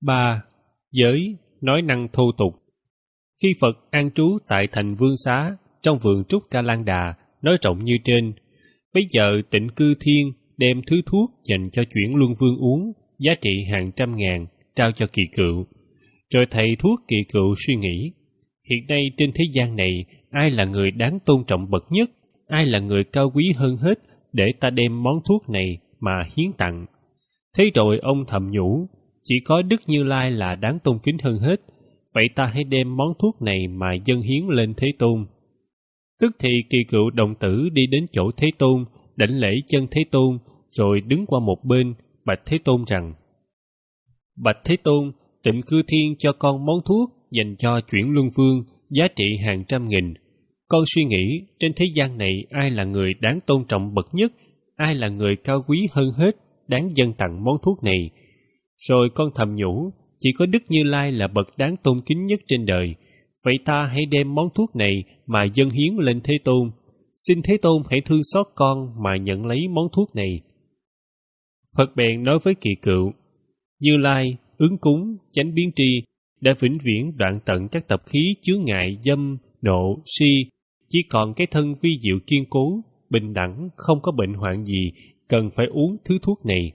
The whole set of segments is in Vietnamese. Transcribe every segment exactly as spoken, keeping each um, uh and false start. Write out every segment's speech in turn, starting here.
ba. Giới, nói năng thô tục. Khi Phật an trú tại thành Vương Xá, trong vườn Trúc Ca Lan Đà, nói rộng như trên, bây giờ Tịnh Cư Thiên đem thứ thuốc dành cho Chuyển Luân Vương uống, giá trị hàng trăm ngàn, trao cho Kỳ Cựu. Rồi thầy thuốc Kỳ Cựu suy nghĩ, hiện nay trên thế gian này, ai là người đáng tôn trọng bậc nhất, ai là người cao quý hơn hết, để ta đem món thuốc này mà hiến tặng. Thế rồi ông thầm nhủ, chỉ có Đức Như Lai là đáng tôn kính hơn hết, vậy ta hãy đem món thuốc này mà dâng hiến lên Thế Tôn. Tức thì Kỳ Cựu đồng tử đi đến chỗ Thế Tôn, đảnh lễ chân Thế Tôn, rồi đứng qua một bên, bạch Thế Tôn rằng: Bạch Thế Tôn, Tịnh Cư Thiên cho con món thuốc dành cho Chuyển Luân Vương, giá trị hàng trăm nghìn. Con suy nghĩ, trên thế gian này ai là người đáng tôn trọng bậc nhất, ai là người cao quý hơn hết, đáng dâng tặng món thuốc này. Rồi con thầm nhủ, chỉ có Đức Như Lai là bậc đáng tôn kính nhất trên đời, vậy ta hãy đem món thuốc này mà dâng hiến lên Thế Tôn. Xin Thế Tôn hãy thương xót con mà nhận lấy món thuốc này. Phật bèn nói với Kỳ Cựu: Như Lai, ứng cúng, chánh biến tri, đã vĩnh viễn đoạn tận các tập khí chướng ngại dâm, nộ, si, chỉ còn cái thân vi diệu kiên cố, bình đẳng, không có bệnh hoạn gì, cần phải uống thứ thuốc này.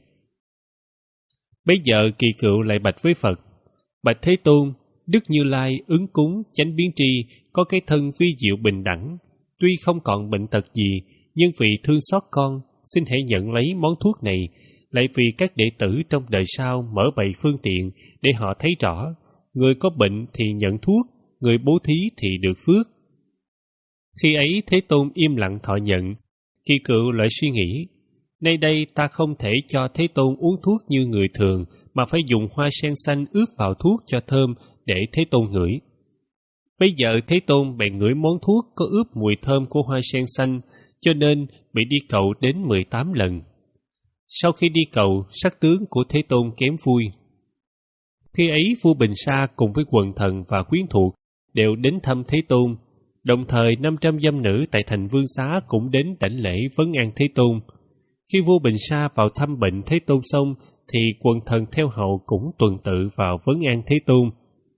Bây giờ Kỳ Cựu lại bạch với Phật: Bạch Thế Tôn, Đức Như Lai ứng cúng, chánh biến tri, có cái thân vi diệu bình đẳng, tuy không còn bệnh tật gì, nhưng vì thương xót con, xin hãy nhận lấy món thuốc này, lại vì các đệ tử trong đời sau mở bày phương tiện để họ thấy rõ, người có bệnh thì nhận thuốc, người bố thí thì được phước. Khi ấy Thế Tôn im lặng thọ nhận. Kỳ Cựu lại suy nghĩ, nay đây ta không thể cho Thế Tôn uống thuốc như người thường, mà phải dùng hoa sen xanh ướp vào thuốc cho thơm để Thế Tôn ngửi. Bây giờ Thế Tôn bèn ngửi món thuốc có ướp mùi thơm của hoa sen xanh, cho nên bị đi cầu đến mười tám lần. Sau khi đi cầu, sắc tướng của Thế Tôn kém vui. Khi ấy vua Bình Sa cùng với quần thần và quyến thuộc đều đến thăm Thế Tôn, đồng thời năm trăm dâm nữ tại thành Vương Xá cũng đến đảnh lễ vấn an Thế Tôn. Khi vua Bình Sa vào thăm bệnh Thế Tôn xong, thì quần thần theo hậu cũng tuần tự vào vấn an Thế Tôn.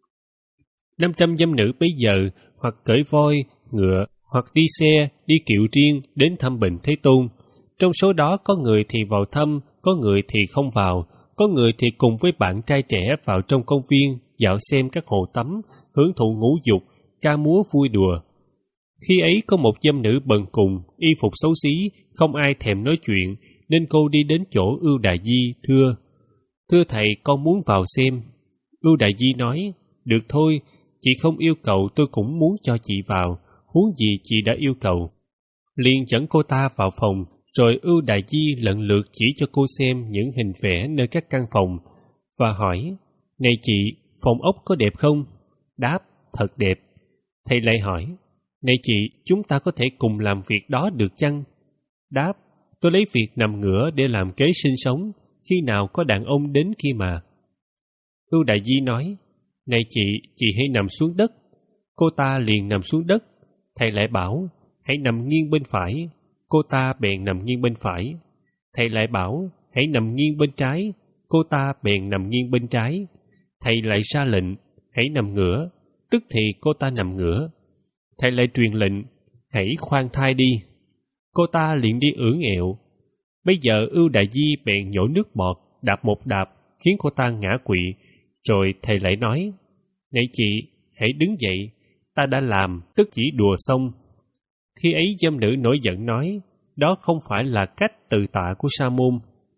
Năm trăm dâm nữ bấy giờ hoặc cởi voi, ngựa, hoặc đi xe, đi kiệu riêng đến thăm bệnh Thế Tôn. Trong số đó có người thì vào thăm, có người thì không vào, có người thì cùng với bạn trai trẻ vào trong công viên, dạo xem các hồ tắm, hưởng thụ ngũ dục, ca múa vui đùa. Khi ấy có một dâm nữ bần cùng, y phục xấu xí, không ai thèm nói chuyện, nên cô đi đến chỗ Ưu Đà Di, thưa: Thưa thầy, con muốn vào xem. Ưu Đà Di nói: Được thôi, chị không yêu cầu tôi cũng muốn cho chị vào, huống gì chị đã yêu cầu. Liền dẫn cô ta vào phòng, rồi Ưu Đà Di lần lượt chỉ cho cô xem những hình vẽ nơi các căn phòng, và hỏi: Này chị, phòng ốc có đẹp không? Đáp: Thật đẹp. Thầy lại hỏi: Này chị, chúng ta có thể cùng làm việc đó được chăng? Đáp: Tôi lấy việc nằm ngửa để làm kế sinh sống, khi nào có đàn ông đến kia mà. Ưu Đà Di nói: Này chị, chị hãy nằm xuống đất. Cô ta liền nằm xuống đất. Thầy lại bảo: Hãy nằm nghiêng bên phải. Cô ta bèn nằm nghiêng bên phải. Thầy lại bảo: Hãy nằm nghiêng bên trái. Cô ta bèn nằm nghiêng bên trái. Thầy lại ra lệnh: Hãy nằm ngửa. Tức thì cô ta nằm ngửa. Thầy lại truyền lệnh: Hãy khoan thai đi. Cô ta liền đi ưỡn ẹo. Bây giờ Ưu Đà Di bèn nhổ nước bọt, đạp một đạp, khiến cô ta ngã quỵ. Rồi thầy lại nói: Này chị, hãy đứng dậy, ta đã làm, tức chỉ đùa xong. Khi ấy dâm nữ nổi giận nói: Đó không phải là cách từ tạ của Sa môn.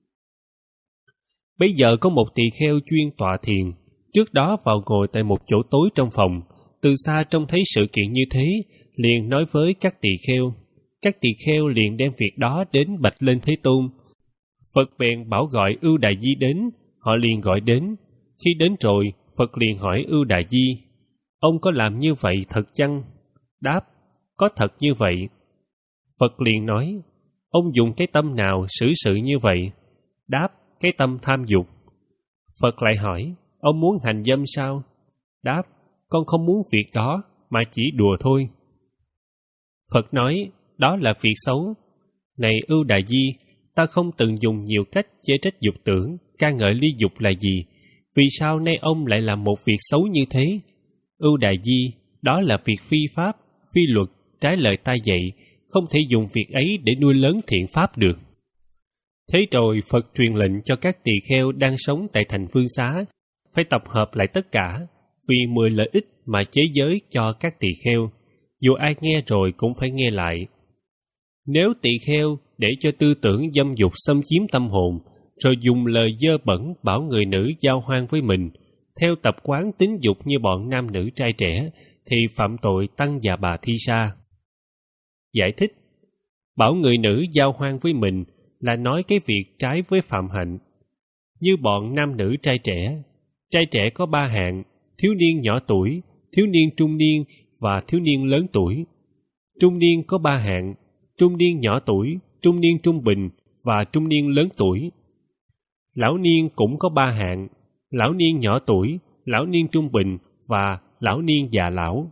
Bây giờ có một tỳ kheo chuyên tọa thiền, trước đó vào ngồi tại một chỗ tối trong phòng, từ xa trông thấy sự kiện như thế, liền nói với các tỳ kheo. Các tỳ kheo liền đem việc đó đến bạch lên Thế Tôn. Phật bèn bảo gọi Ưu Đà Di đến, họ liền gọi đến. Khi đến rồi, Phật liền hỏi Ưu Đà Di: Ông có làm như vậy thật chăng? Đáp: Có thật như vậy. Phật liền nói: Ông dùng cái tâm nào xử sự như vậy? Đáp: Cái tâm tham dục. Phật lại hỏi: Ông muốn hành dâm sao? Đáp: Con không muốn việc đó, mà chỉ đùa thôi. Phật nói: Đó là việc xấu. Này Ưu Đà Di, ta không từng dùng nhiều cách chê trách dục tưởng, ca ngợi ly dục là gì, Vì sao nay ông lại làm một việc xấu như thế? Ưu Đà Di, đó là việc phi pháp, phi luật, trái lời ta dạy, không thể dùng việc ấy để nuôi lớn thiện pháp được. Thế rồi Phật truyền lệnh cho các tỳ kheo đang sống tại thành Vương Xá phải tập hợp lại tất cả, vì mười lợi ích mà chế giới cho các tỳ kheo, dù ai nghe rồi cũng phải nghe lại. Nếu tỳ kheo để cho tư tưởng dâm dục xâm chiếm tâm hồn, rồi dùng lời dơ bẩn bảo người nữ giao hoan với mình, theo tập quán tính dục như bọn nam nữ trai trẻ, thì phạm tội tăng già bà thi sa. Giải thích: bảo người nữ giao hoan với mình là nói cái việc trái với phạm hạnh. Như bọn nam nữ trai trẻ, trai trẻ có ba hạng: thiếu niên nhỏ tuổi, thiếu niên trung niên và thiếu niên lớn tuổi. Trung niên có ba hạng: trung niên nhỏ tuổi, trung niên trung bình và trung niên lớn tuổi. Lão niên cũng có ba hạng: lão niên nhỏ tuổi, lão niên trung bình và lão niên già lão.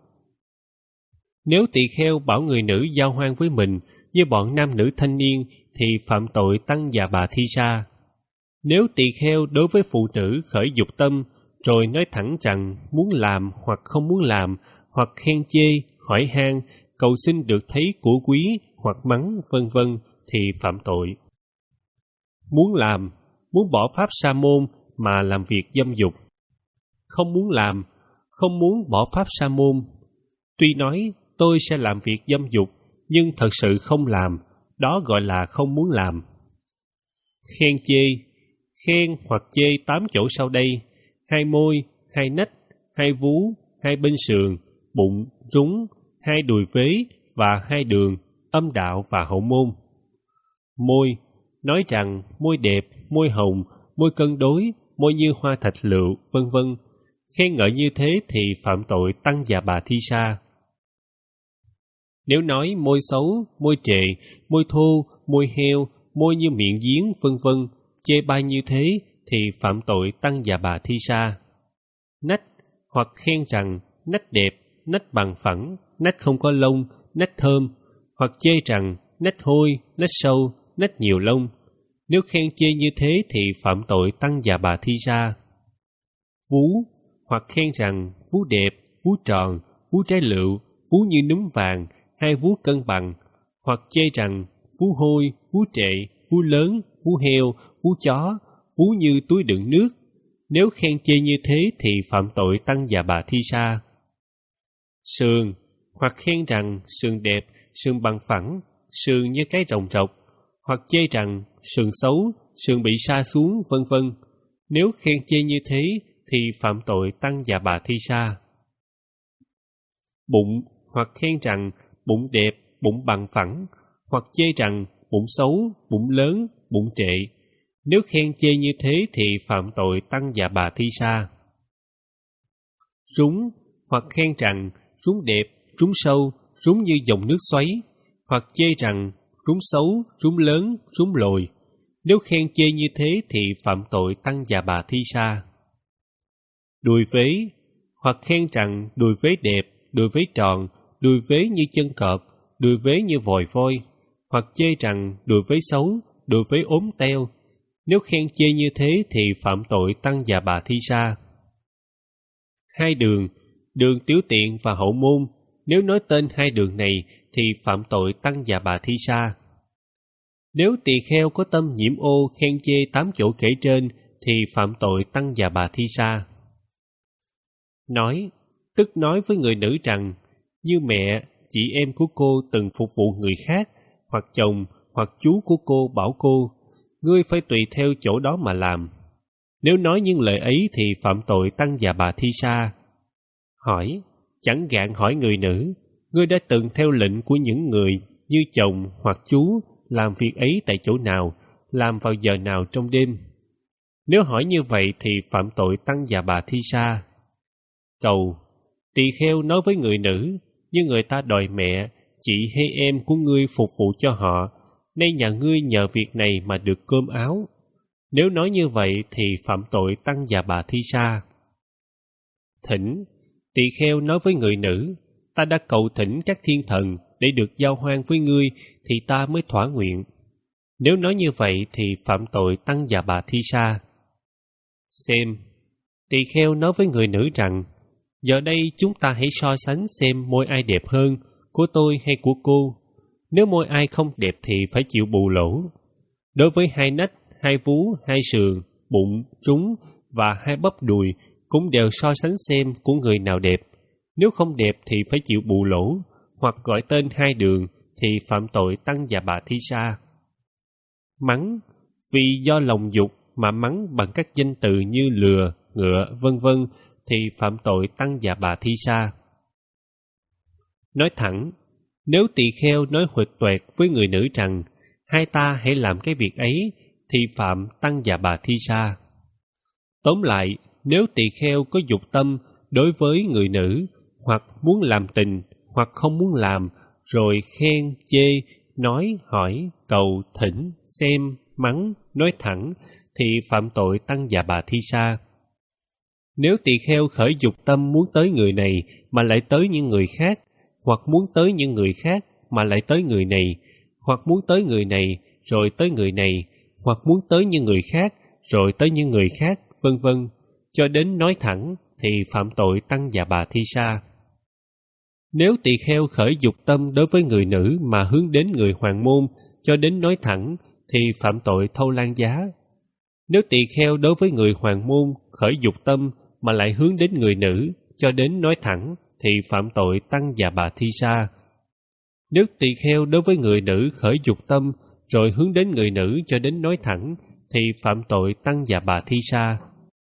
Nếu tỳ kheo bảo người nữ giao hoan với mình như bọn nam nữ thanh niên thì phạm tội tăng già bà thi sa. Nếu tỳ kheo đối với phụ nữ khởi dục tâm, rồi nói thẳng rằng muốn làm hoặc không muốn làm, hoặc khen chê, hỏi han, cầu xin được thấy của quý hoặc mắng, vân vân thì phạm tội. Muốn làm, muốn bỏ pháp sa môn mà làm việc dâm dục. Không muốn làm, không muốn bỏ pháp sa môn. Tuy nói tôi sẽ làm việc dâm dục, nhưng thật sự không làm, đó gọi là không muốn làm. Khen chê, khen hoặc chê tám chỗ sau đây: hai môi, hai nách, hai vú, hai bên sườn, bụng, rúng, hai đùi vế và hai đường, âm đạo và hậu môn. Môi, nói rằng môi đẹp, môi hồng, môi cân đối, môi như hoa thạch lựu, vân vân. Khen ngợi như thế thì phạm tội tăng già bà thi sa. Nếu nói môi xấu, môi trệ, môi thô, môi heo, môi như miệng giếng, vân vân, chê bai như thế thì phạm tội tăng già bà thi sa. Nách, hoặc khen rằng nách đẹp, nách bằng phẳng, nách không có lông, nách thơm, hoặc chê rằng nách hôi, nách sâu, nách nhiều lông. Nếu khen chê như thế thì phạm tội tăng già bà thi sa. Vú, hoặc khen rằng vú đẹp, vú tròn, vú trái lựu, vú như núm vàng, hai vú cân bằng, hoặc chê rằng vú hôi, vú trệ, vú lớn, vú heo, vú chó, vú như túi đựng nước. Nếu khen chê như thế thì phạm tội tăng già bà thi sa. Sườn, hoặc khen rằng sườn đẹp, sườn bằng phẳng, sườn như cái rồng rọc, hoặc chê rằng sườn xấu, sườn bị sa xuống, vân vân. Nếu khen chê như thế thì phạm tội tăng già bà thi sa. Bụng, hoặc khen rằng bụng đẹp, bụng bằng phẳng, hoặc chê rằng bụng xấu, bụng lớn, bụng trệ. Nếu khen chê như thế thì phạm tội tăng già bà thi sa. Rúng, hoặc khen rằng rúng đẹp, rúng sâu, rúng như dòng nước xoáy, hoặc chê rằng rúng xấu, rúng lớn, rúng lồi. Nếu khen chê như thế thì phạm tội tăng già bà thi sa. Đùi vế, hoặc khen rằng đùi vế đẹp, đùi vế tròn, đùi vế như chân cọp, đùi vế như vòi voi, hoặc chê rằng đùi vế xấu, đùi vế ốm teo. Nếu khen chê như thế thì phạm tội tăng già bà thi sa. Hai đường, đường tiểu tiện và hậu môn, nếu nói tên hai đường này thì phạm tội tăng già bà thi sa. Nếu tỳ kheo có tâm nhiễm ô khen chê tám chỗ kể trên thì phạm tội tăng già bà thi sa. Nói, tức nói với người nữ rằng, như mẹ, chị em của cô từng phục vụ người khác, hoặc chồng, hoặc chú của cô bảo cô, ngươi phải tùy theo chỗ đó mà làm. Nếu nói những lời ấy thì phạm tội tăng già bà thi sa. Hỏi, chẳng gạn hỏi người nữ, ngươi đã từng theo lệnh của những người như chồng hoặc chú làm việc ấy tại chỗ nào, làm vào giờ nào trong đêm? Nếu hỏi như vậy thì phạm tội tăng già bà thi sa. Cầu, tỳ kheo nói với người nữ, như người ta đòi mẹ, chị hay em của ngươi phục vụ cho họ, nay nhà ngươi nhờ việc này mà được cơm áo. Nếu nói như vậy thì phạm tội tăng già bà thi sa. Thỉnh, tỳ kheo nói với người nữ, ta đã cầu thỉnh các thiên thần để được giao hoan với ngươi thì ta mới thỏa nguyện. Nếu nói như vậy thì phạm tội tăng già bà thi sa. Xem, Tỳ kheo nói với người nữ rằng, giờ đây chúng ta hãy so sánh xem môi ai đẹp hơn, của tôi hay của cô. Nếu môi ai không đẹp thì phải chịu bù lỗ. Đối với hai nách, hai vú, hai sườn, bụng, trúng và hai bắp đùi cũng đều so sánh xem của người nào đẹp. Nếu không đẹp thì phải chịu bù lỗ, hoặc gọi tên hai đường thì phạm tội tăng và bà thi sa. Mắng, vì do lòng dục mà mắng bằng các danh từ như lừa, ngựa, vân vân thì phạm tội tăng và bà thi sa. Nói thẳng, nếu tỳ kheo nói huỵch toẹt với người nữ rằng hai ta hãy làm cái việc ấy thì phạm tăng và bà thi sa. Tóm lại, nếu tỳ kheo có dục tâm đối với người nữ, hoặc muốn làm tình, hoặc không muốn làm, rồi khen, chê, nói, hỏi, cầu, thỉnh, xem, mắng, nói thẳng, thì phạm tội tăng và bà thi sa. Nếu tỳ kheo khởi dục tâm muốn tới người này mà lại tới những người khác, hoặc muốn tới những người khác mà lại tới người này, hoặc muốn tới người này rồi tới người này, hoặc muốn tới những người khác rồi tới những người khác, vân vân, cho đến nói thẳng thì phạm tội tăng và bà thi sa. Nếu tỳ kheo khởi dục tâm đối với người nữ mà hướng đến người hoàng môn cho đến nói thẳng thì phạm tội thâu lan giá. Nếu tỳ kheo đối với người hoàng môn khởi dục tâm mà lại hướng đến người nữ cho đến nói thẳng thì phạm tội tăng và bà thi sa. Nếu tỳ kheo đối với người nữ khởi dục tâm rồi hướng đến người nữ cho đến nói thẳng thì phạm tội tăng và bà thi sa.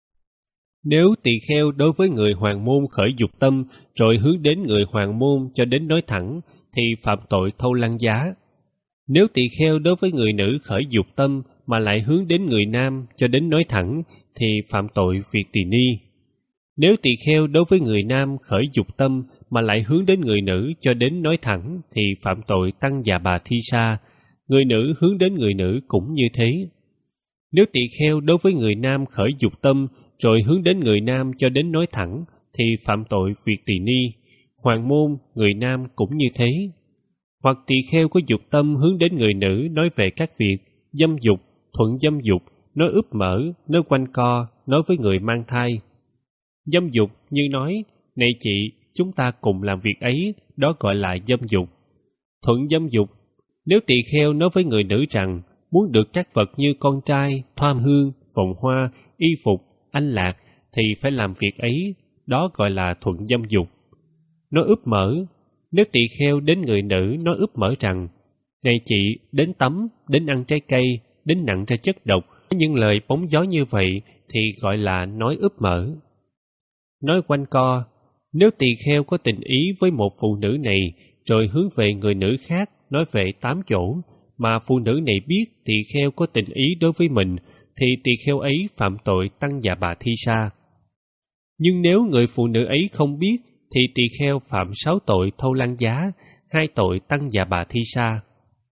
Nếu tỳ kheo đối với người hoàng môn khởi dục tâm rồi hướng đến người hoàng môn cho đến nói thẳng thì phạm tội thâu lăng giá. Nếu tỳ kheo đối với người nữ khởi dục tâm mà lại hướng đến người nam cho đến nói thẳng thì phạm tội việc tỳ ni. Nếu tỳ kheo đối với người nam khởi dục tâm mà lại hướng đến người nữ cho đến nói thẳng thì phạm tội tăng và bà thi sa. Người nữ hướng đến người nữ cũng như thế. Nếu tỳ kheo đối với người nam khởi dục tâm rồi hướng đến người nam cho đến nói thẳng thì phạm tội việc tỳ ni. Hoàng môn, người nam cũng như thế. Hoặc tỳ kheo có dục tâm hướng đến người nữ nói về các việc dâm dục, thuận dâm dục, nói úp mở, nói quanh co, nói với người mang thai. Dâm dục như nói, này chị, chúng ta cùng làm việc ấy, đó gọi là dâm dục. Thuận dâm dục, nếu tỳ kheo nói với người nữ rằng muốn được các vật như con trai, thoa hương, vòng hoa, y phục, anh lạc thì phải làm việc ấy, đó gọi là thuận dâm dục. Nói úp mở, nếu tỳ kheo đến người nữ nói úp mở rằng này chị, đến tắm, đến ăn trái cây, đến nặng ra chất độc, những lời bóng gió như vậy thì gọi là nói úp mở. Nói quanh co, nếu tỳ kheo có tình ý với một phụ nữ này rồi hướng về người nữ khác nói về tám chỗ mà phụ nữ này biết tỳ kheo có tình ý đối với mình thì tỳ kheo ấy phạm tội tăng và bà thi sa. Nhưng nếu người phụ nữ ấy không biết thì tỳ kheo phạm sáu tội thâu lăng giá, hai tội tăng và bà thi sa.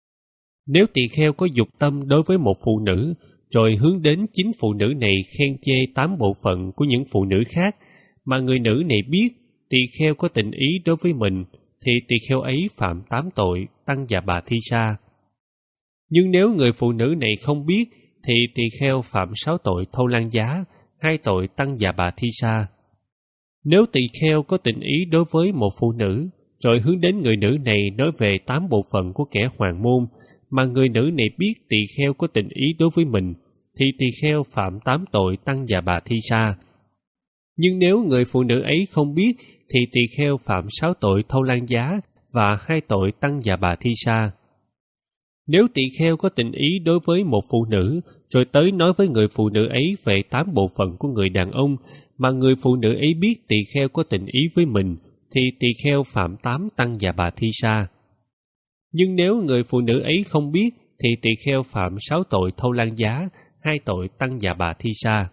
Nếu tỳ kheo có dục tâm đối với một phụ nữ rồi hướng đến chính phụ nữ này khen chê tám bộ phận của những phụ nữ khác mà người nữ này biết tỳ kheo có tình ý đối với mình thì tỳ kheo ấy phạm tám tội tăng và bà thi sa. Nhưng nếu người phụ nữ này không biết thì tỳ kheo phạm sáu tội thâu lăng giá, hai tội tăng và bà thi sa. Nếu tỳ kheo có tình ý đối với một phụ nữ rồi hướng đến người nữ này nói về tám bộ phận của kẻ hoàng môn mà người nữ này biết tỳ kheo có tình ý đối với mình thì tỳ kheo phạm tám tội tăng và bà thi sa. Nhưng nếu người phụ nữ ấy không biết thì tỳ kheo phạm sáu tội thâu lăng giá và hai tội tăng và bà thi sa. Nếu tỳ kheo có tình ý đối với một phụ nữ rồi tới nói với người phụ nữ ấy về tám bộ phận của người đàn ông mà người phụ nữ ấy biết tỳ kheo có tình ý với mình thì tỳ kheo phạm tám tăng và bà thi sa. Nhưng nếu người phụ nữ ấy không biết thì tỳ kheo phạm sáu tội thâu lăng giá, hai tội tăng và bà thi sa.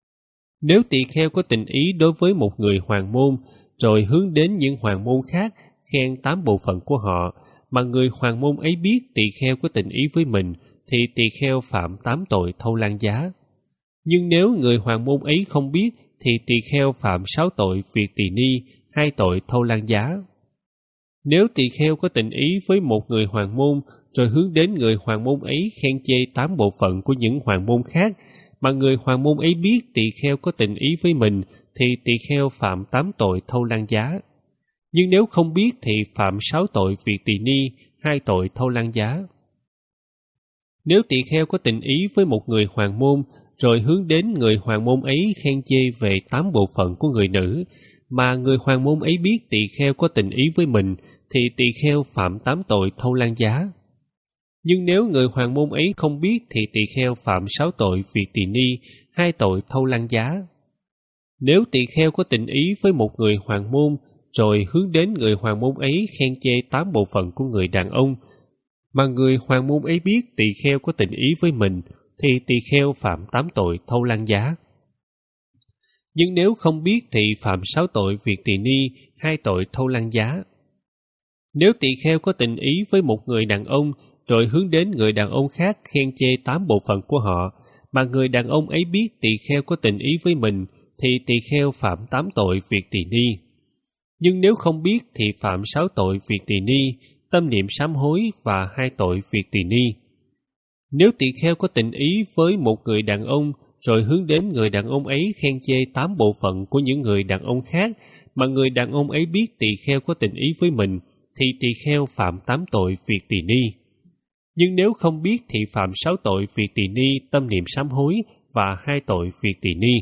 Nếu tỳ kheo có tình ý đối với một người hoàng môn rồi hướng đến những hoàng môn khác khen tám bộ phận của họ mà người hoàng môn ấy biết tỳ kheo có tình ý với mình thì tỳ kheo phạm tám tội thâu lăng giá. Nhưng nếu người hoàng môn ấy không biết thì tỳ kheo phạm sáu tội việc tỳ ni, hai tội thâu lăng giá. Nếu tỳ kheo có tình ý với một người hoàng môn rồi hướng đến người hoàng môn ấy khen chê tám bộ phận của những hoàng môn khác mà người hoàng môn ấy biết tỳ kheo có tình ý với mình, thì tỳ kheo phạm tám tội thâu lan giá. Nhưng nếu không biết thì phạm sáu tội việc tỳ ni, hai tội thâu lan giá. Nếu tỳ kheo có tình ý với một người hoàng môn, rồi hướng đến người hoàng môn ấy khen chê về tám bộ phận của người nữ, mà người hoàng môn ấy biết tỳ kheo có tình ý với mình, thì tỳ kheo phạm tám tội thâu lan giá. Nhưng nếu người hoàng môn ấy không biết thì tỳ kheo phạm sáu tội việc tỳ ni, hai tội thâu lan giá. Nếu tỳ kheo có tình ý với một người hoàng môn, rồi hướng đến người hoàng môn ấy khen chê tám bộ phận của người đàn ông, mà người hoàng môn ấy biết tỳ kheo có tình ý với mình, thì tỳ kheo phạm tám tội thâu lan giá. Nhưng nếu không biết thì phạm sáu tội việc tỳ ni, hai tội thâu lan giá. Nếu tỳ kheo có tình ý với một người đàn ông, rồi hướng đến người đàn ông khác khen chê tám bộ phận của họ, mà người đàn ông ấy biết tỳ kheo có tình ý với mình, thì tỳ kheo phạm tám tội việc tỳ ni. Nhưng nếu không biết thì phạm sáu tội việc tỳ ni, tâm niệm sám hối và hai tội việc tỳ ni. Nếu tỳ kheo có tình ý với một người đàn ông, rồi hướng đến người đàn ông ấy khen chê tám bộ phận của những người đàn ông khác, mà người đàn ông ấy biết tỳ kheo có tình ý với mình, thì tỳ kheo phạm tám tội việc tỳ ni. Nhưng nếu không biết thì phạm sáu tội việc tỳ ni, tâm niệm sám hối và hai tội việc tỳ ni.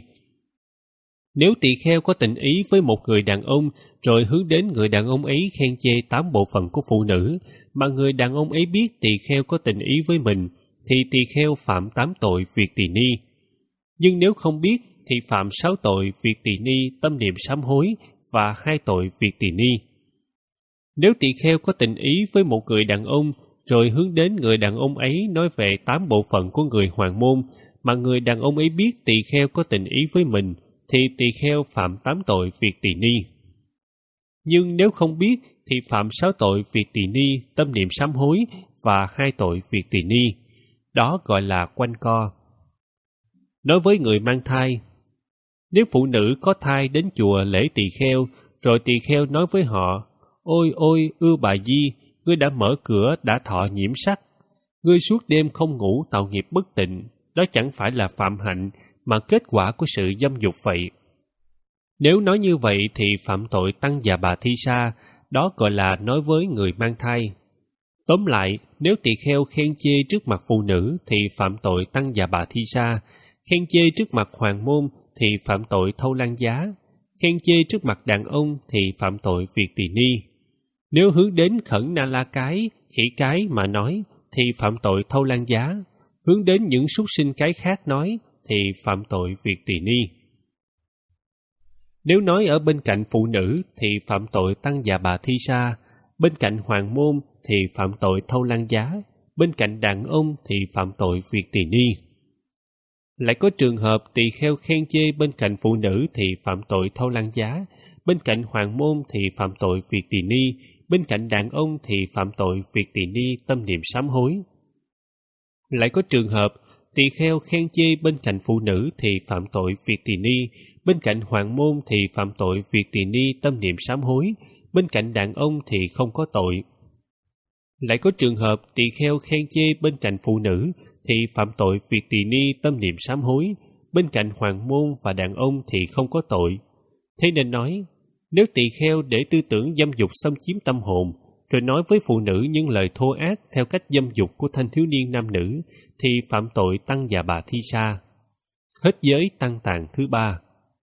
Nếu tỳ kheo có tình ý với một người đàn ông, rồi hướng đến người đàn ông ấy khen chê tám bộ phận của phụ nữ, mà người đàn ông ấy biết tỳ kheo có tình ý với mình, thì tỳ kheo phạm tám tội việc tỳ ni. Nhưng nếu không biết thì phạm sáu tội việc tỳ ni, tâm niệm sám hối và hai tội việc tỳ ni. Nếu tỳ kheo có tình ý với một người đàn ông, rồi hướng đến người đàn ông ấy nói về tám bộ phận của người hoàng môn, mà người đàn ông ấy biết tỳ kheo có tình ý với mình, thì tỳ kheo phạm tám tội việc tỳ ni. Nhưng nếu không biết thì phạm sáu tội việc tỳ ni, tâm niệm sám hối và hai tội việc tỳ ni. Đó gọi là quanh co. Nói với người mang thai, nếu phụ nữ có thai đến chùa lễ tỳ kheo, rồi tỳ kheo nói với họ, ôi ôi ưa bà Di, ngươi đã mở cửa đã thọ nhiễm sắc, ngươi suốt đêm không ngủ tạo nghiệp bất tịnh, đó chẳng phải là phạm hạnh, mà kết quả của sự dâm dục vậy. Nếu nói như vậy thì phạm tội tăng già bà thi sa, đó gọi là nói với người mang thai. Tóm lại, nếu tỳ kheo khen chê trước mặt phụ nữ thì phạm tội tăng già bà thi sa, khen chê trước mặt hoàng môn thì phạm tội thâu lan giá, khen chê trước mặt đàn ông thì phạm tội việc tỳ ni. Nếu hướng đến khẩn na la cái, khỉ cái mà nói thì phạm tội thâu lan giá, hướng đến những súc sinh cái khác nói thì phạm tội việc tỳ ni. Nếu nói ở bên cạnh phụ nữ thì phạm tội tăng già bà thi sa, bên cạnh hoàng môn thì phạm tội thâu lan giá, bên cạnh đàn ông thì phạm tội việc tỳ ni. Lại có trường hợp tỳ kheo khen chê bên cạnh phụ nữ thì phạm tội thâu lan giá, bên cạnh hoàng môn thì phạm tội việc tỳ ni, bên cạnh đàn ông thì phạm tội việc tỳ ni, tâm niệm sám hối. Lại có trường hợp tỳ kheo khen chê bên cạnh phụ nữ thì phạm tội việc tỳ ni, bên cạnh hoàng môn thì phạm tội việc tỳ ni, tâm niệm sám hối, bên cạnh đàn ông thì không có tội. Lại có trường hợp tỳ kheo khen chê bên cạnh phụ nữ thì phạm tội việc tỳ ni, tâm niệm sám hối, bên cạnh hoàng môn và đàn ông thì không có tội. Thế nên nói, nếu tỳ kheo để tư tưởng dâm dục xâm chiếm tâm hồn, rồi nói với phụ nữ những lời thô ác theo cách dâm dục của thanh thiếu niên nam nữ, thì phạm tội tăng già bà thi sa. Hết giới tăng tàn thứ ba.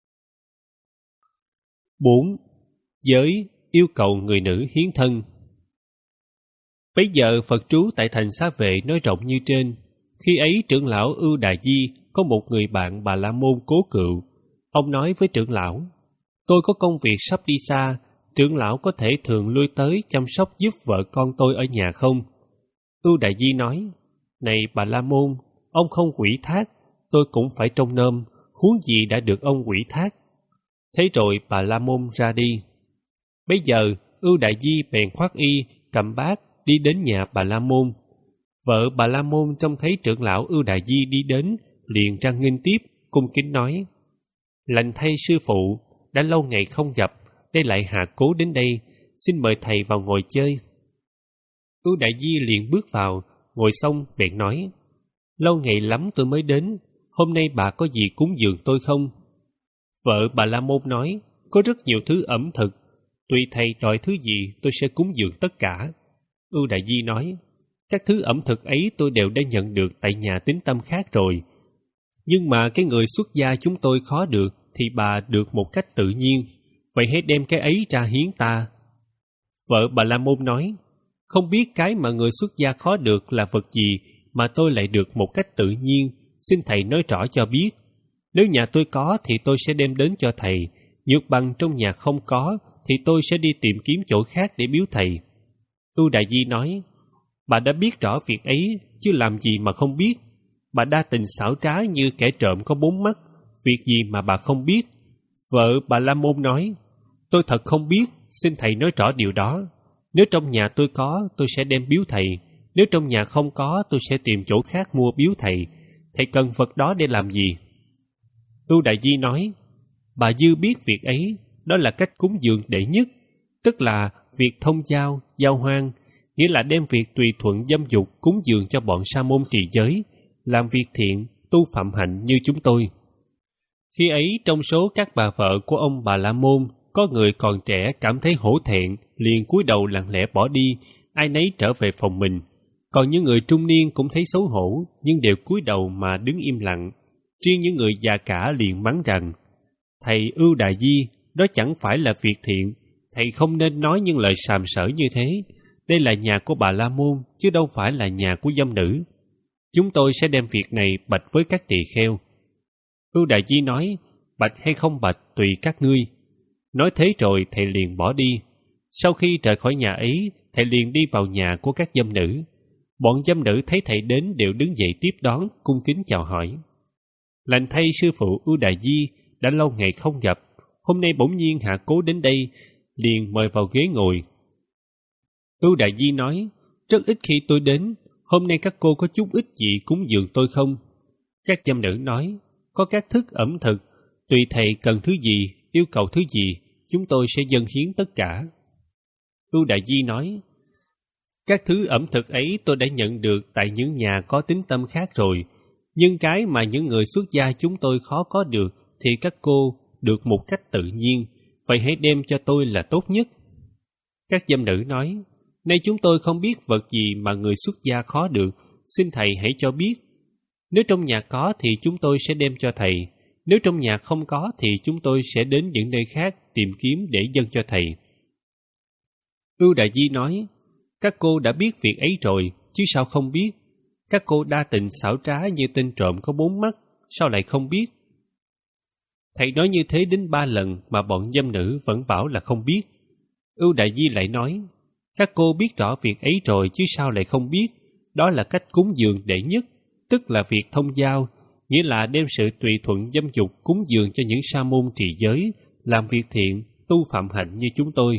bốn. Giới yêu cầu người nữ hiến thân. Bấy giờ Phật trú tại thành Xá Vệ nói rộng như trên. Khi ấy trưởng lão Ưu Đà Di có một người bạn Bà La Môn cố cựu. Ông nói với trưởng lão, tôi có công việc sắp đi xa, trưởng lão có thể thường lui tới chăm sóc giúp vợ con tôi ở nhà không? Ưu Đà Di nói, này Bà La Môn, ông không ủy thác, tôi cũng phải trông nom, huống gì đã được ông ủy thác. Thế rồi Bà La Môn ra đi. Bấy giờ Ưu Đà Di bèn khoác y, cầm bát, đi đến nhà Bà La Môn. Vợ Bà La Môn trông thấy trưởng lão Ưu Đà Di đi đến, liền ra nghênh tiếp, cung kính nói, lành thay sư phụ, đã lâu ngày không gặp, đây lại hạ cố đến đây, xin mời thầy vào ngồi chơi. Ưu Đà Di liền bước vào, ngồi xong bèn nói, lâu ngày lắm tôi mới đến, hôm nay bà có gì cúng dường tôi không? Vợ Bà La Môn nói, có rất nhiều thứ ẩm thực, tùy thầy đòi thứ gì tôi sẽ cúng dường tất cả. Ưu Đại Di nói, các thứ ẩm thực ấy tôi đều đã nhận được tại nhà tín tâm khác rồi. Nhưng mà cái người xuất gia chúng tôi khó được, thì bà được một cách tự nhiên, vậy hãy đem cái ấy ra hiến ta. Vợ Bà La Môn nói, không biết cái mà người xuất gia khó được là vật gì mà tôi lại được một cách tự nhiên, xin thầy nói rõ cho biết. Nếu nhà tôi có thì tôi sẽ đem đến cho thầy, nhược bằng trong nhà không có thì tôi sẽ đi tìm kiếm chỗ khác để biếu thầy. Ưu Đại Di nói, bà đã biết rõ việc ấy, chứ làm gì mà không biết. Bà đa tình xảo trá như kẻ trộm có bốn mắt, việc gì mà bà không biết. Vợ Bà La Môn nói, tôi thật không biết, xin thầy nói rõ điều đó. Nếu trong nhà tôi có, tôi sẽ đem biếu thầy. Nếu trong nhà không có, tôi sẽ tìm chỗ khác mua biếu thầy. Thầy cần vật đó để làm gì? Ưu Đại Di nói, bà dư biết việc ấy, đó là cách cúng dường đệ nhất, tức là việc thông giao, giao hoan, nghĩa là đem việc tùy thuận dâm dục cúng dường cho bọn sa môn trì giới, làm việc thiện, tu phạm hạnh như chúng tôi. Khi ấy, trong số các bà vợ của ông Bà La Môn, có người còn trẻ cảm thấy hổ thẹn, liền cúi đầu lặng lẽ bỏ đi, ai nấy trở về phòng mình. Còn những người trung niên cũng thấy xấu hổ, nhưng đều cúi đầu mà đứng im lặng. Riêng những người già cả liền mắng rằng, thầy Ưu Đại Di, đó chẳng phải là việc thiện, thầy không nên nói những lời sàm sỡ như thế. Đây là nhà của Bà La Môn, chứ đâu phải là nhà của dâm nữ. Chúng tôi sẽ đem việc này bạch với các tỳ kheo. Ưu Đại Di nói, bạch hay không bạch tùy các ngươi. Nói thế rồi thầy liền bỏ đi. Sau khi rời khỏi nhà ấy, thầy liền đi vào nhà của các dâm nữ. Bọn dâm nữ thấy thầy đến đều đứng dậy tiếp đón, cung kính chào hỏi. Lành thay sư phụ Ưu Đại Di, đã lâu ngày không gặp, hôm nay bỗng nhiên hạ cố đến đây, liền mời vào ghế ngồi. Ưu Đại Di nói, rất ít khi tôi đến, hôm nay các cô có chút ít gì cúng dường tôi không? Các dâm nữ nói, có các thức ẩm thực, tùy thầy cần thứ gì, yêu cầu thứ gì, chúng tôi sẽ dâng hiến tất cả. Ưu Đại Di nói, các thứ ẩm thực ấy tôi đã nhận được tại những nhà có tín tâm khác rồi, nhưng cái mà những người xuất gia chúng tôi khó có được thì các cô được một cách tự nhiên, vậy hãy đem cho tôi là tốt nhất. Các dâm nữ nói, nay chúng tôi không biết vật gì mà người xuất gia khó được, xin thầy hãy cho biết. Nếu trong nhà có thì chúng tôi sẽ đem cho thầy, nếu trong nhà không có thì chúng tôi sẽ đến những nơi khác tìm kiếm để dâng cho thầy. Ưu Đại Di nói, các cô đã biết việc ấy rồi, chứ sao không biết? Các cô đa tình xảo trá như tên trộm có bốn mắt, sao lại không biết? Thầy nói như thế đến ba lần mà bọn dâm nữ vẫn bảo là không biết. Ưu Đại Di lại nói, các cô biết rõ việc ấy rồi chứ sao lại không biết? Đó là cách cúng dường đệ nhất, tức là việc thông giao, nghĩa là đem sự tùy thuận dâm dục cúng dường cho những sa môn trì giới, làm việc thiện, tu phạm hạnh như chúng tôi.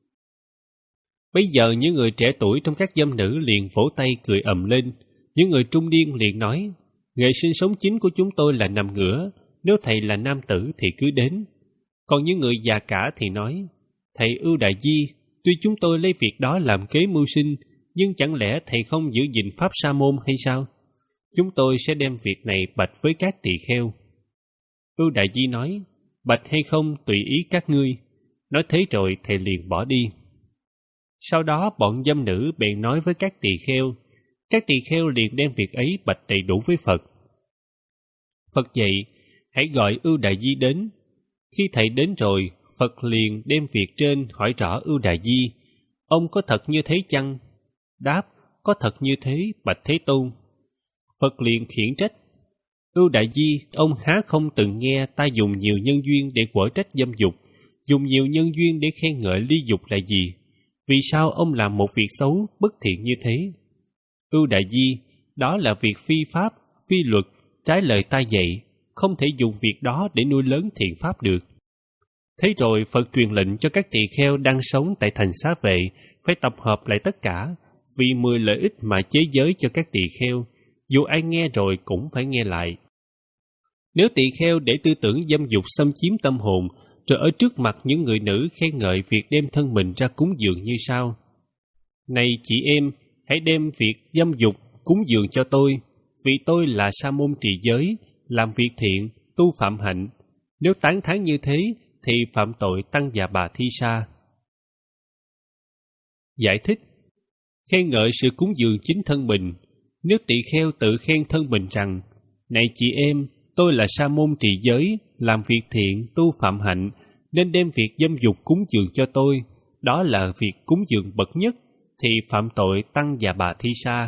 Bây giờ những người trẻ tuổi trong các dâm nữ liền vỗ tay cười ầm lên. Những người trung niên liền nói, nghề sinh sống chính của chúng tôi là nằm ngửa, nếu thầy là nam tử thì cứ đến. Còn những người già cả thì nói, thầy Ưu Đại Di, tuy chúng tôi lấy việc đó làm kế mưu sinh, nhưng chẳng lẽ thầy không giữ gìn pháp sa môn hay sao? Chúng tôi sẽ đem việc này bạch với các tỳ kheo. Ưu Đại Di nói, bạch hay không tùy ý các ngươi. Nói thế rồi thầy liền bỏ đi. Sau đó bọn dâm nữ bèn nói với các tỳ kheo. Các tỳ kheo liền đem việc ấy bạch đầy đủ với Phật. Phật dạy, hãy gọi Ưu Đại Di đến. Khi thầy đến rồi, Phật liền đem việc trên hỏi rõ Ưu Đại Di. Ông có thật như thế chăng? Đáp, có thật như thế, bạch Thế Tôn. Phật liền khiển trách. Ưu Đại Di, ông há không từng nghe ta dùng nhiều nhân duyên để quở trách dâm dục, dùng nhiều nhân duyên để khen ngợi ly dục là gì? Vì sao ông làm một việc xấu, bất thiện như thế? Ưu Đại Di, đó là việc phi pháp, phi luật, trái lời ta dạy, không thể dùng việc đó để nuôi lớn thiện pháp được. Thế rồi Phật truyền lệnh cho các tỳ kheo đang sống tại thành Xá Vệ phải tập hợp lại tất cả, vì mười lợi ích mà chế giới cho các tỳ kheo, dù ai nghe rồi cũng phải nghe lại. Nếu tỳ kheo để tư tưởng dâm dục xâm chiếm tâm hồn, rồi ở trước mặt những người nữ khen ngợi việc đem thân mình ra cúng dường như sau: Này chị em, hãy đem việc dâm dục cúng dường cho tôi, vì tôi là sa môn trì giới, làm việc thiện, tu phạm hạnh. Nếu tán thán như thế thì phạm tội tăng già bà thi sa. Giải thích: khen ngợi sự cúng dường chính thân mình. Nếu tỳ kheo tự khen thân mình rằng: này chị em, tôi là sa môn trì giới, làm việc thiện, tu phạm hạnh, nên đem việc dâm dục cúng dường cho tôi, đó là việc cúng dường bậc nhất, thì phạm tội tăng già bà thi sa.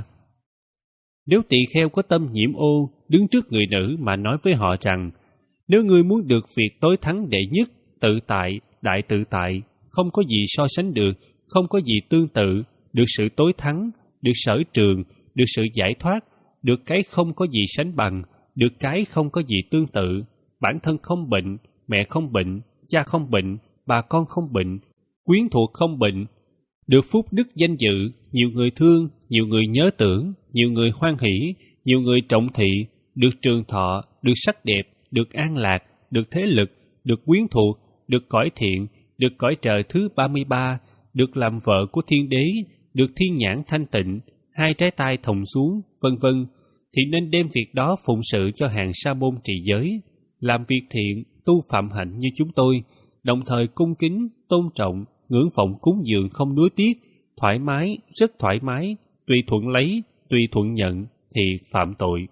Nếu tỳ kheo có tâm nhiễm ô, đứng trước người nữ mà nói với họ rằng: nếu ngươi muốn được việc tối thắng đệ nhất, tự tại, đại tự tại, không có gì so sánh được, không có gì tương tự, được sự tối thắng, được sở trường, được sự giải thoát, được cái không có gì sánh bằng, được cái không có gì tương tự, bản thân không bệnh, mẹ không bệnh, cha không bệnh, bà con không bệnh, quyến thuộc không bệnh, được phúc đức danh dự, nhiều người thương, nhiều người nhớ tưởng, nhiều người hoan hỷ, nhiều người trọng thị, được trường thọ, được sắc đẹp, được an lạc, được thế lực, được quyến thuộc, được cõi thiện, được cõi trời thứ ba mươi ba, được làm vợ của thiên đế, được thiên nhãn thanh tịnh, hai trái tai thòng xuống, vân vân, thì nên đem việc đó phụng sự cho hàng sa môn trì giới, làm việc thiện, tu phạm hạnh như chúng tôi, đồng thời cung kính, tôn trọng, ngưỡng vọng cúng dường không nuối tiếc, thoải mái, rất thoải mái, tùy thuận lấy, tùy thuận nhận, thì phạm tội.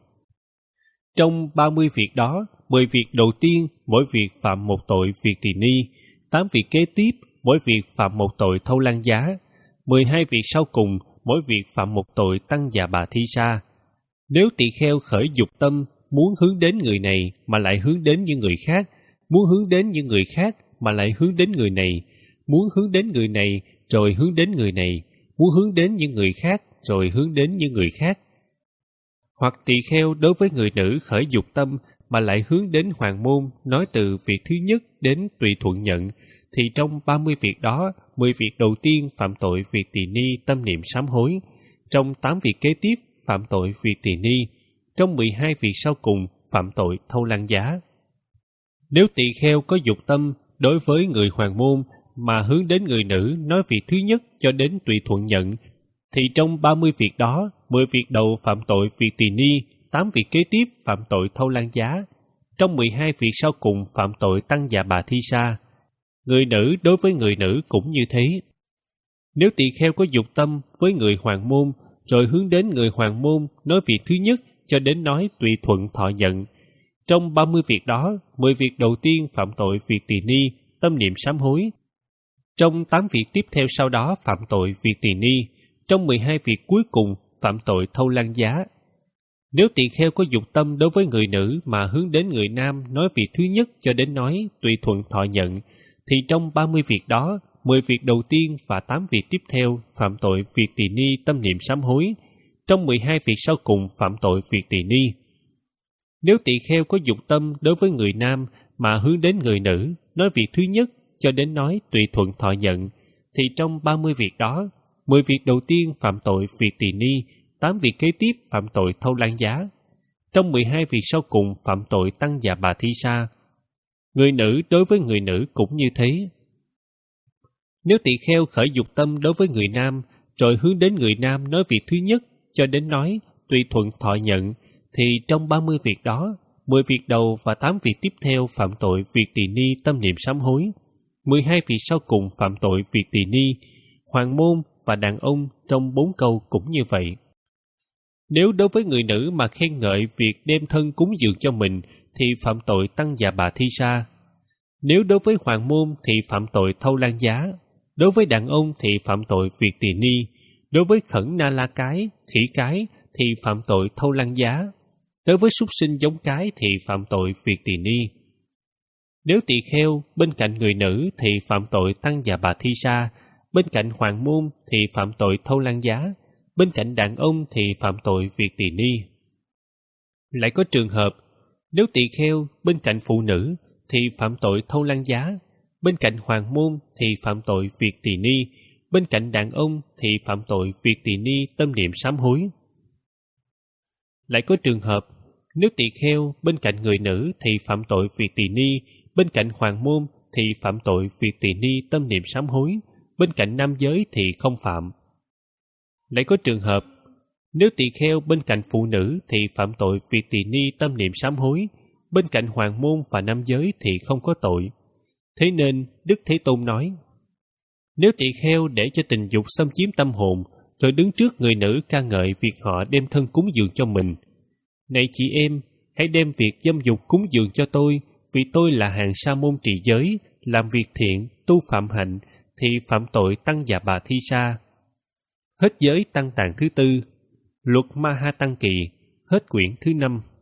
Trong ba mươi việc đó, mười việc đầu tiên, mỗi việc phạm một tội việc tỳ ni, tám việc kế tiếp, mỗi việc phạm một tội thâu lan giá, mười hai việc sau cùng, mỗi việc phạm một tội tăng già bà thi sa. Nếu tỳ kheo khởi dục tâm, muốn hướng đến người này mà lại hướng đến những người khác, muốn hướng đến những người khác mà lại hướng đến người này, muốn hướng đến người này rồi hướng đến người này, muốn hướng đến những người khác rồi hướng đến những người khác. Hoặc tỳ kheo đối với người nữ khởi dục tâm mà lại hướng đến hoàng môn, nói từ việc thứ nhất đến tùy thuận nhận, thì trong ba mươi việc đó, mười việc đầu tiên phạm tội việc tỳ ni tâm niệm sám hối, trong tám việc kế tiếp phạm tội việc tỳ ni, trong mười hai việc sau cùng phạm tội thâu lan giá. Nếu tỳ kheo có dục tâm đối với người hoàng môn mà hướng đến người nữ nói việc thứ nhất cho đến tùy thuận nhận, thì trong ba mươi việc đó, mười việc đầu phạm tội việc tỳ ni, tám việc kế tiếp phạm tội thâu lan giá, trong mười hai việc sau cùng phạm tội tăng già bà thi sa. Người nữ đối với người nữ cũng như thế. Nếu tỳ kheo có dục tâm với người hoàng môn, rồi hướng đến người hoàng môn nói việc thứ nhất cho đến nói tùy thuận thọ nhận, trong ba mươi việc đó, mười việc đầu tiên phạm tội việc tỳ ni, tâm niệm sám hối, trong tám việc tiếp theo sau đó phạm tội việc tỳ ni, trong mười hai việc cuối cùng phạm tội thâu lan giá. Nếu tỳ kheo có dục tâm đối với người nữ mà hướng đến người nam nói việc thứ nhất cho đến nói tùy thuận thọ nhận, thì trong ba mươi việc đó, mười việc đầu tiên và tám việc tiếp theo phạm tội việc tỳ ni tâm niệm sám hối, trong mười hai việc sau cùng phạm tội việc tỳ ni. Nếu tỳ kheo có dục tâm đối với người nam mà hướng đến người nữ nói việc thứ nhất cho đến nói tùy thuận thọ nhận, thì trong ba mươi việc đó, mười việc đầu tiên phạm tội việc tỳ ni, tám việc kế tiếp phạm tội thâu lan giá, trong mười hai việc sau cùng phạm tội tăng già bà thi sa. Người nữ đối với người nữ cũng như thế. Nếu tỳ kheo khởi dục tâm đối với người nam, rồi hướng đến người nam nói việc thứ nhất cho đến nói tùy thuận thọ nhận, thì trong ba mươi việc đó, mười việc đầu và tám việc tiếp theo phạm tội việc tỳ ni tâm niệm sám hối, mười hai việc sau cùng phạm tội việc tỳ ni, hoàng môn và đàn ông trong bốn câu cũng như vậy. Nếu đối với người nữ mà khen ngợi việc đem thân cúng dường cho mình, thì phạm tội tăng già bà thi sa. Nếu đối với hoàng môn thì phạm tội thâu lan giá, đối với đàn ông thì phạm tội việc tỳ ni, đối với khẩn na la cái, khỉ cái thì phạm tội thâu lan giá, đối với súc sinh giống cái thì phạm tội việc tỳ ni. Nếu tỳ kheo bên cạnh người nữ thì phạm tội tăng già bà thi sa, bên cạnh hoàng môn thì phạm tội thâu lan giá, bên cạnh đàn ông thì phạm tội việc tỳ ni. Lại có trường hợp, nếu tỳ kheo bên cạnh phụ nữ thì phạm tội thâu lan giá, bên cạnh hoàng môn thì phạm tội việc tỳ ni, bên cạnh đàn ông thì phạm tội việc tỳ ni tâm niệm sám hối. Lại có trường hợp, nếu tỳ kheo bên cạnh người nữ thì phạm tội việc tỳ ni, bên cạnh hoàng môn thì phạm tội việc tỳ ni tâm niệm sám hối, bên cạnh nam giới thì không phạm. Lại có trường hợp, Nếu tỳ kheo bên cạnh phụ nữ thì phạm tội việc tỳ ni tâm niệm sám hối, bên cạnh hoàng môn và nam giới thì không có tội. Thế nên Đức Thế Tôn nói, nếu tỳ kheo để cho tình dục xâm chiếm tâm hồn, rồi đứng trước người nữ ca ngợi việc họ đem thân cúng dường cho mình, này chị em, hãy đem việc dâm dục cúng dường cho tôi, vì tôi là hàng sa môn trì giới, làm việc thiện, tu phạm hạnh, thì phạm tội tăng và bà thi sa. Hết giới tăng tạng thứ tư. Luật Ma Ha Tăng Kỳ. Hết quyển thứ năm.